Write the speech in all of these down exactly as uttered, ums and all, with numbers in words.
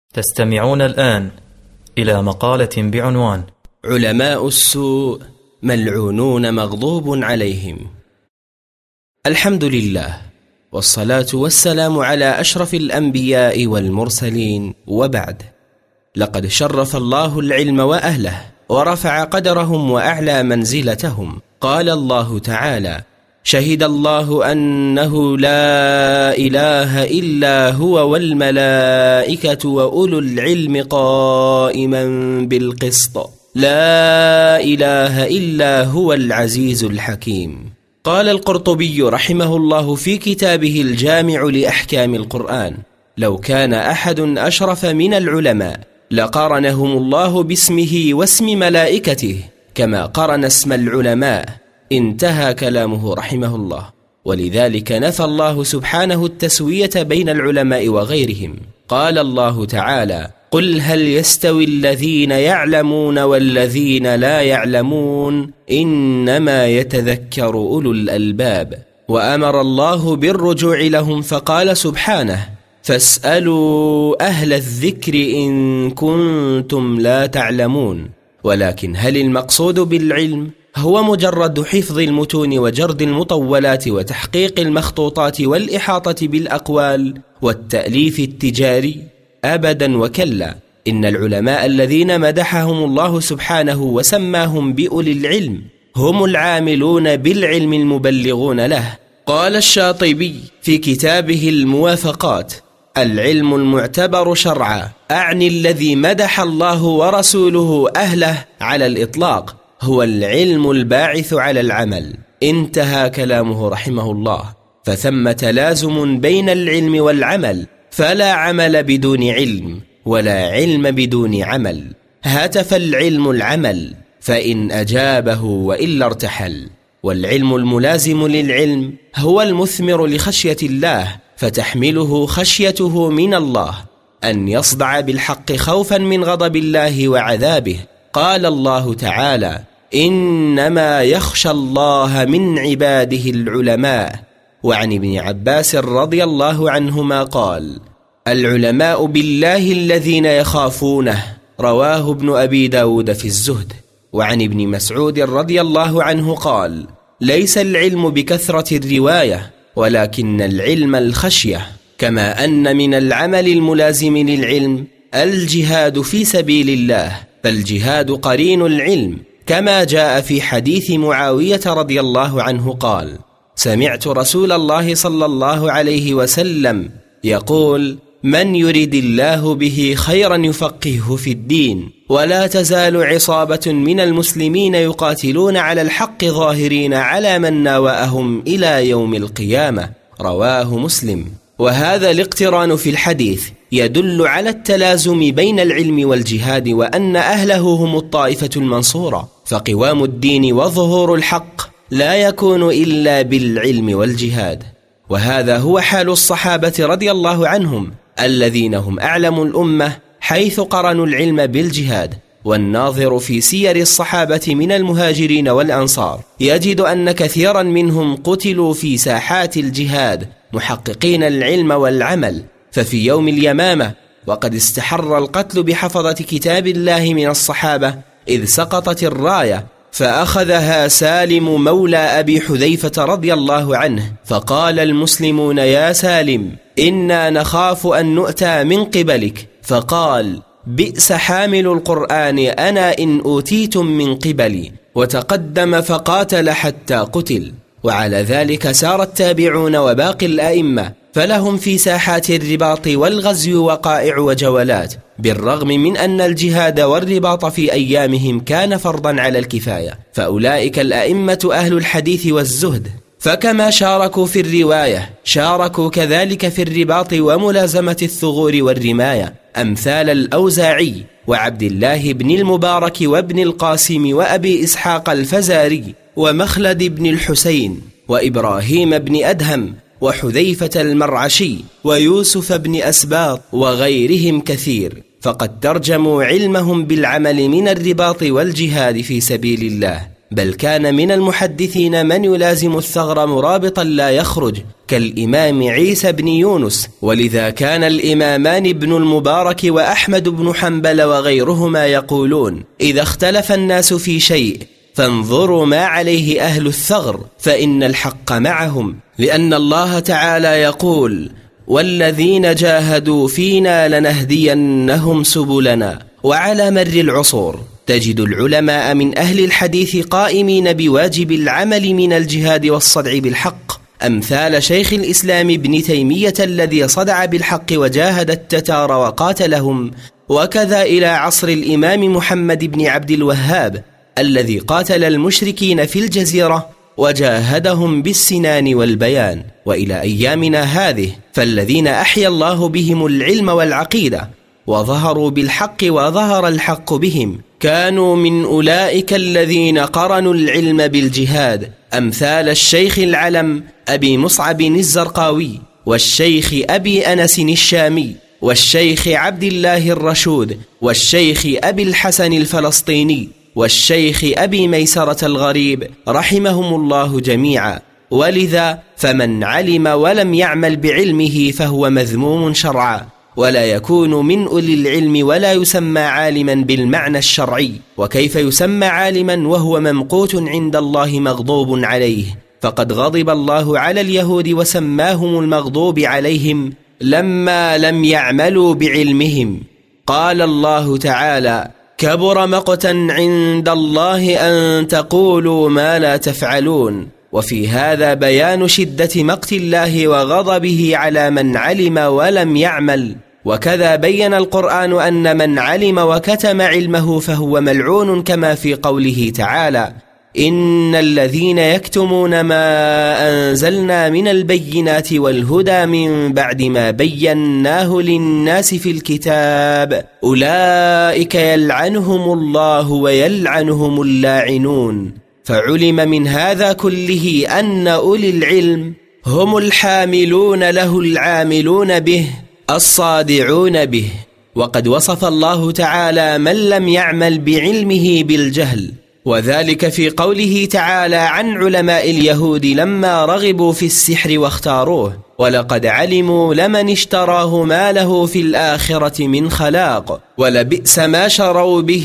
تستمعون الآن إلى مقالة بعنوان علماء السوء ملعونون مغضوب عليهم. الحمد لله، والصلاة والسلام على أشرف الأنبياء والمرسلين، وبعد. لقد شرف الله العلم وأهله ورفع قدرهم وأعلى منزلتهم. قال الله تعالى: شهد الله أنه لا إله إلا هو والملائكة وأولو العلم قائما بالقسط لا إله إلا هو العزيز الحكيم. قال القرطبي رحمه الله في كتابه الجامع لأحكام القرآن: لو كان أحد أشرف من العلماء لقارنهم الله باسمه واسم ملائكته كما قرن اسم العلماء. انتهى كلامه رحمه الله. ولذلك نفى الله سبحانه التسوية بين العلماء وغيرهم. قال الله تعالى: قل هل يستوي الذين يعلمون والذين لا يعلمون إنما يتذكر أولو الألباب. وأمر الله بالرجوع لهم فقال سبحانه: فاسألوا أهل الذكر إن كنتم لا تعلمون. ولكن هل المقصود بالعلم هو مجرد حفظ المتون وجرد المطولات وتحقيق المخطوطات والإحاطة بالأقوال والتأليف التجاري؟ أبدا وكلا. إن العلماء الذين مدحهم الله سبحانه وسماهم بأولي العلم هم العاملون بالعلم المبلغون له. قال الشاطبي في كتابه الموافقات: العلم المعتبر شرعا، أعني الذي مدح الله ورسوله أهله على الإطلاق، هو العلم الباعث على العمل. انتهى كلامه رحمه الله. فثم تلازم بين العلم والعمل، فلا عمل بدون علم ولا علم بدون عمل. هتف العلم العمل، فإن أجابه وإلا ارتحل. والعلم الملازم للعلم هو المثمر لخشية الله، فتحمله خشيته من الله أن يصدع بالحق خوفا من غضب الله وعذابه. قال الله تعالى: إنما يخشى الله من عباده العلماء. وعن ابن عباس رضي الله عنهما قال: العلماء بالله الذين يخافونه. رواه ابن أبي داود في الزهد. وعن ابن مسعود رضي الله عنه قال: ليس العلم بكثرة الرواية، ولكن العلم الخشية. كما أن من العمل الملازم للعلم الجهاد في سبيل الله، فالجهاد قرين العلم، كما جاء في حديث معاوية رضي الله عنه قال: سمعت رسول الله صلى الله عليه وسلم يقول: من يرد الله به خيرا يفقهه في الدين. ولا تزال عصابة من المسلمين يقاتلون على الحق ظاهرين على من ناوأهم إلى يوم القيامة. رواه مسلم. وهذا الاقتران في الحديث يدل على التلازم بين العلم والجهاد، وأن أهله هم الطائفة المنصورة. فقوام الدين وظهور الحق لا يكون إلا بالعلم والجهاد. وهذا هو حال الصحابة رضي الله عنهم، الذين هم أعلم الأمة، حيث قرنوا العلم بالجهاد. والناظر في سير الصحابة من المهاجرين والأنصار يجد أن كثيرا منهم قتلوا في ساحات الجهاد محققين العلم والعمل. ففي يوم اليمامة وقد استحر القتل بحفظة كتاب الله من الصحابة، إذ سقطت الراية فأخذها سالم مولى أبي حذيفة رضي الله عنه، فقال المسلمون: يا سالم، إنا نخاف أن نؤتى من قبلك. فقال: بئس حامل القرآن أنا إن أوتيتم من قبلي. وتقدم فقاتل حتى قتل. وعلى ذلك سار التابعون وباقي الأئمة، فلهم في ساحات الرباط والغزو وقائع وجولات، بالرغم من أن الجهاد والرباط في أيامهم كان فرضا على الكفاية. فأولئك الأئمة أهل الحديث والزهد، فكما شاركوا في الرواية شاركوا كذلك في الرباط وملازمة الثغور والرماية، أمثال الأوزاعي وعبد الله بن المبارك وابن القاسم وأبي إسحاق الفزاري ومخلد بن الحسين وإبراهيم بن أدهم وحذيفة المرعشي ويوسف بن أسباط وغيرهم كثير. فقد ترجموا علمهم بالعمل من الرباط والجهاد في سبيل الله. بل كان من المحدثين من يلازم الثغر مرابطا لا يخرج كالإمام عيسى بن يونس، ولذا كان الإمامان ابن المبارك وأحمد بن حنبل وغيرهما يقولون: إذا اختلف الناس في شيء فانظروا ما عليه أهل الثغر فإن الحق معهم، لأن الله تعالى يقول: والذين جاهدوا فينا لنهدينهم سبلنا. وعلى مر العصور تجد العلماء من أهل الحديث قائمين بواجب العمل من الجهاد والصدع بالحق، أمثال شيخ الإسلام ابن تيمية الذي صدع بالحق وجاهد التتار وقاتلهم، وكذا إلى عصر الإمام محمد بن عبد الوهاب الذي قاتل المشركين في الجزيرة وجاهدهم بالسنان والبيان، وإلى أيامنا هذه فالذين أحيا الله بهم العلم والعقيدة وظهروا بالحق وظهر الحق بهم كانوا من أولئك الذين قرنوا العلم بالجهاد، أمثال الشيخ العلم أبي مصعب الزرقاوي، والشيخ أبي أنس الشامي، والشيخ عبد الله الرشود، والشيخ أبي الحسن الفلسطيني، والشيخ أبي ميسرة الغريب، رحمهم الله جميعا. ولذا فمن علم ولم يعمل بعلمه فهو مذموم شرعا، ولا يكون من أولي العلم ولا يسمى عالما بالمعنى الشرعي. وكيف يسمى عالما وهو ممقوت عند الله مغضوب عليه؟ فقد غضب الله على اليهود وسماهم المغضوب عليهم لما لم يعملوا بعلمهم. قال الله تعالى: كبر مقتا عند الله أن تقولوا ما لا تفعلون. وفي هذا بيان شدة مقت الله وغضبه على من علم ولم يعمل. وكذا بين القرآن أن من علم وكتم علمه فهو ملعون، كما في قوله تعالى: إن الذين يكتمون ما أنزلنا من البينات والهدى من بعد ما بيناه للناس في الكتاب أولئك يلعنهم الله ويلعنهم اللاعنون. فعلم من هذا كله أن أولي العلم هم الحاملون له العاملون به الصادعون به. وقد وصف الله تعالى من لم يعمل بعلمه بالجهل، وذلك في قوله تعالى عن علماء اليهود لما رغبوا في السحر واختاروه: ولقد علموا لمن اشتراه ما له في الآخرة من خلاق ولبئس ما شروا به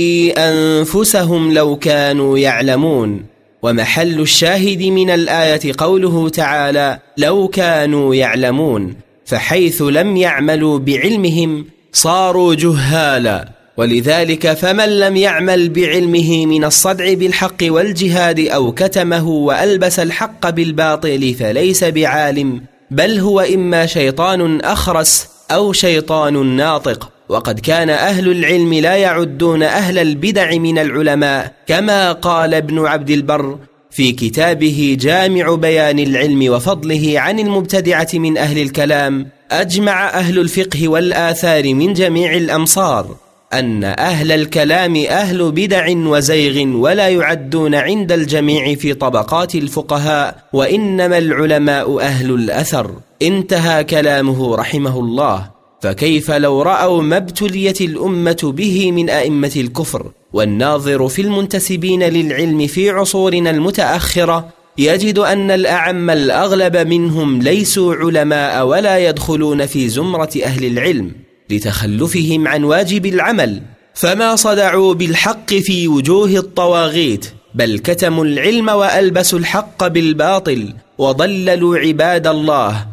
أنفسهم لو كانوا يعلمون. ومحل الشاهد من الآية قوله تعالى: لو كانوا يعلمون، فحيث لم يعملوا بعلمهم صاروا جهالا. ولذلك فمن لم يعمل بعلمه من الصدع بالحق والجهاد أو كتمه وألبس الحق بالباطل فليس بعالم، بل هو إما شيطان أخرس أو شيطان ناطق. وقد كان أهل العلم لا يعدون أهل البدع من العلماء، كما قال ابن عبد البر في كتابه جامع بيان العلم وفضله عن المبتدعة من أهل الكلام: أجمع أهل الفقه والآثار من جميع الأمصار أن أهل الكلام أهل بدع وزيغ، ولا يعدون عند الجميع في طبقات الفقهاء، وإنما العلماء أهل الأثر. انتهى كلامه رحمه الله. فكيف لو رأوا ما ابتليت الأمة به من أئمة الكفر؟ والناظر في المنتسبين للعلم في عصورنا المتأخرة يجد أن الأعم الأغلب منهم ليسوا علماء ولا يدخلون في زمرة أهل العلم لتخلفهم عن واجب العمل، فما صدعوا بالحق في وجوه الطواغيت، بل كتموا العلم وألبسوا الحق بالباطل وضللوا عباد الله،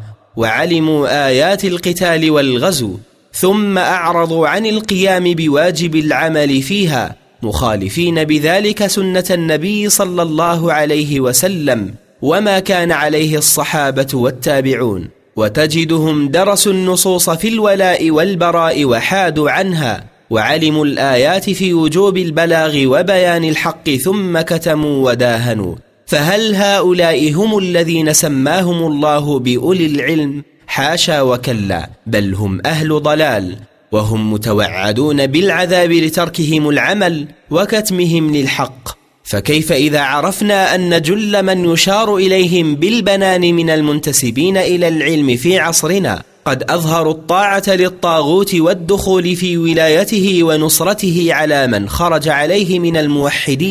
وعلموا آيات القتال والغزو ثم أعرضوا عن القيام بواجب العمل فيها، مخالفين بذلك سنة النبي صلى الله عليه وسلم وما كان عليه الصحابة والتابعون. وتجدهم درسوا النصوص في الولاء والبراء وحادوا عنها، وعلموا الآيات في وجوب البلاغ وبيان الحق ثم كتموا وداهنوا. فهل هؤلاء هم الذين سماهم الله بأولي العلم؟ حاشا وكلا، بل هم أهل ضلال، وهم متوعدون بالعذاب لتركهم العمل وكتمهم للحق. فكيف إذا عرفنا أن جل من يشار إليهم بالبنان من المنتسبين إلى العلم في عصرنا قد أظهروا الطاعة للطاغوت والدخول في ولايته ونصرته على من خرج عليه من الموحدين،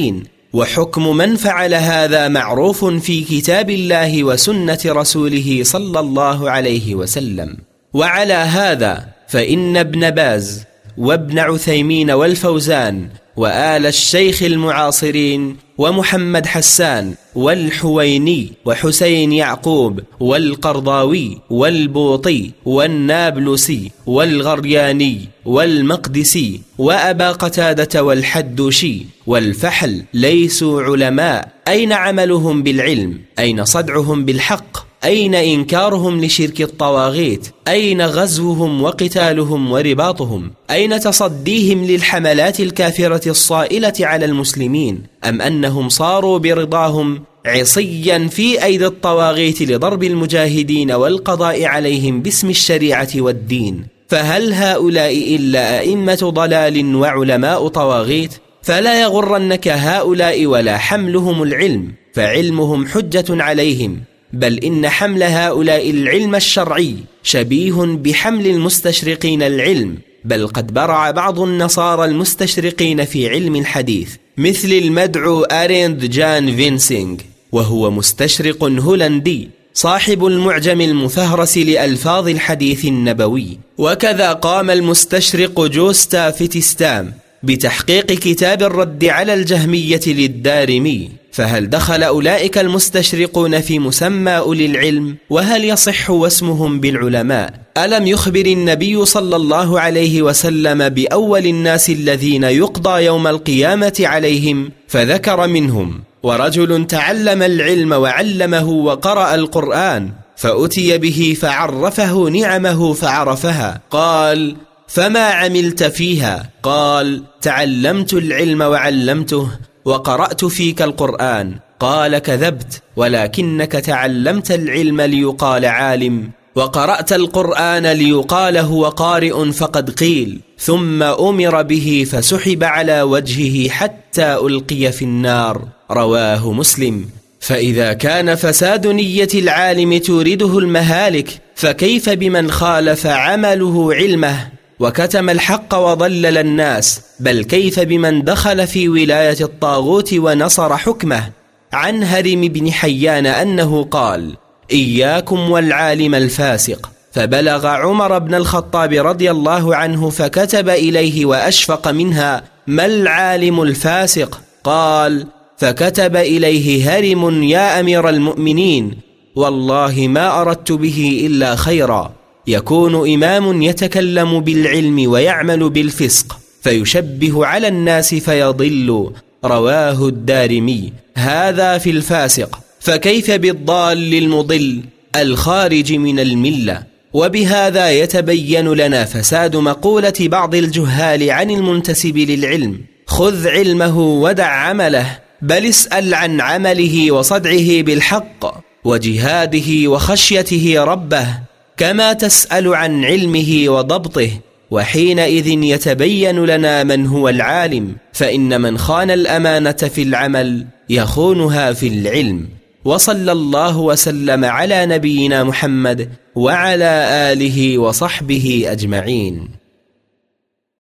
وحكم من فعل هذا معروف في كتاب الله وسنة رسوله صلى الله عليه وسلم. وعلى هذا فإن ابن باز وابن عثيمين والفوزان وآل الشيخ المعاصرين ومحمد حسان والحويني وحسين يعقوب والقرضاوي والبوطي والنابلسي والغرياني والمقدسي وأبا قتادة والحدوشي والفحل ليسوا علماء. أين عملهم بالعلم؟ أين صدعهم بالحق؟ أين إنكارهم لشرك الطواغيت؟ أين غزوهم وقتالهم ورباطهم؟ أين تصديهم للحملات الكافرة الصائلة على المسلمين؟ أم أنهم صاروا برضاهم عصيا في أيدي الطواغيت لضرب المجاهدين والقضاء عليهم باسم الشريعة والدين؟ فهل هؤلاء إلا أئمة ضلال وعلماء طواغيت؟ فلا يغرنك هؤلاء ولا حملهم العلم، فعلمهم حجة عليهم، بل إن حمل هؤلاء العلم الشرعي شبيه بحمل المستشرقين العلم، بل قد برع بعض النصارى المستشرقين في علم الحديث مثل المدعو أريند جان فينسينغ، وهو مستشرق هولندي صاحب المعجم المفهرس لألفاظ الحديث النبوي. وكذا قام المستشرق جوستا فيتستام بتحقيق كتاب الرد على الجهمية للدارمي. فهل دخل أولئك المستشرقون في مسمى أولي العلم؟ وهل يصح واسمهم بالعلماء؟ ألم يخبر النبي صلى الله عليه وسلم بأول الناس الذين يقضى يوم القيامة عليهم؟ فذكر منهم: ورجل تعلم العلم وعلمه وقرأ القرآن فأتي به فعرفه نعمه فعرفها. قال: فما عملت فيها؟ قال: تعلمت العلم وعلمته وقرأت فيك القرآن. قال: كذبت، ولكنك تعلمت العلم ليقال عالم، وقرأت القرآن ليقال هو قارئ فقد قيل. ثم أمر به فسحب على وجهه حتى ألقي في النار. رواه مسلم. فإذا كان فساد نية العالم تورده المهالك، فكيف بمن خالف عمله علمه وكتم الحق وضلل الناس؟ بل كيف بمن دخل في ولاية الطاغوت ونصر حكمه؟ عن هرم بن حيان أنه قال: إياكم والعالم الفاسق. فبلغ عمر بن الخطاب رضي الله عنه فكتب إليه وأشفق منها: ما العالم الفاسق؟ قال: فكتب إليه هرم: يا أمير المؤمنين، والله ما أردت به إلا خيرا. يكون إمام يتكلم بالعلم ويعمل بالفسق فيشبه على الناس فيضل. رواه الدارمي. هذا في الفاسق، فكيف بالضال المضل الخارج من الملة؟ وبهذا يتبين لنا فساد مقولة بعض الجهال عن المنتسب للعلم: خذ علمه ودع عمله، بل اسأل عن عمله وصدعه بالحق وجهاده وخشيته ربه كما تسأل عن علمه وضبطه، وحينئذ يتبين لنا من هو العالم. فإن من خان الأمانة في العمل يخونها في العلم. وصلى الله وسلم على نبينا محمد وعلى آله وصحبه أجمعين.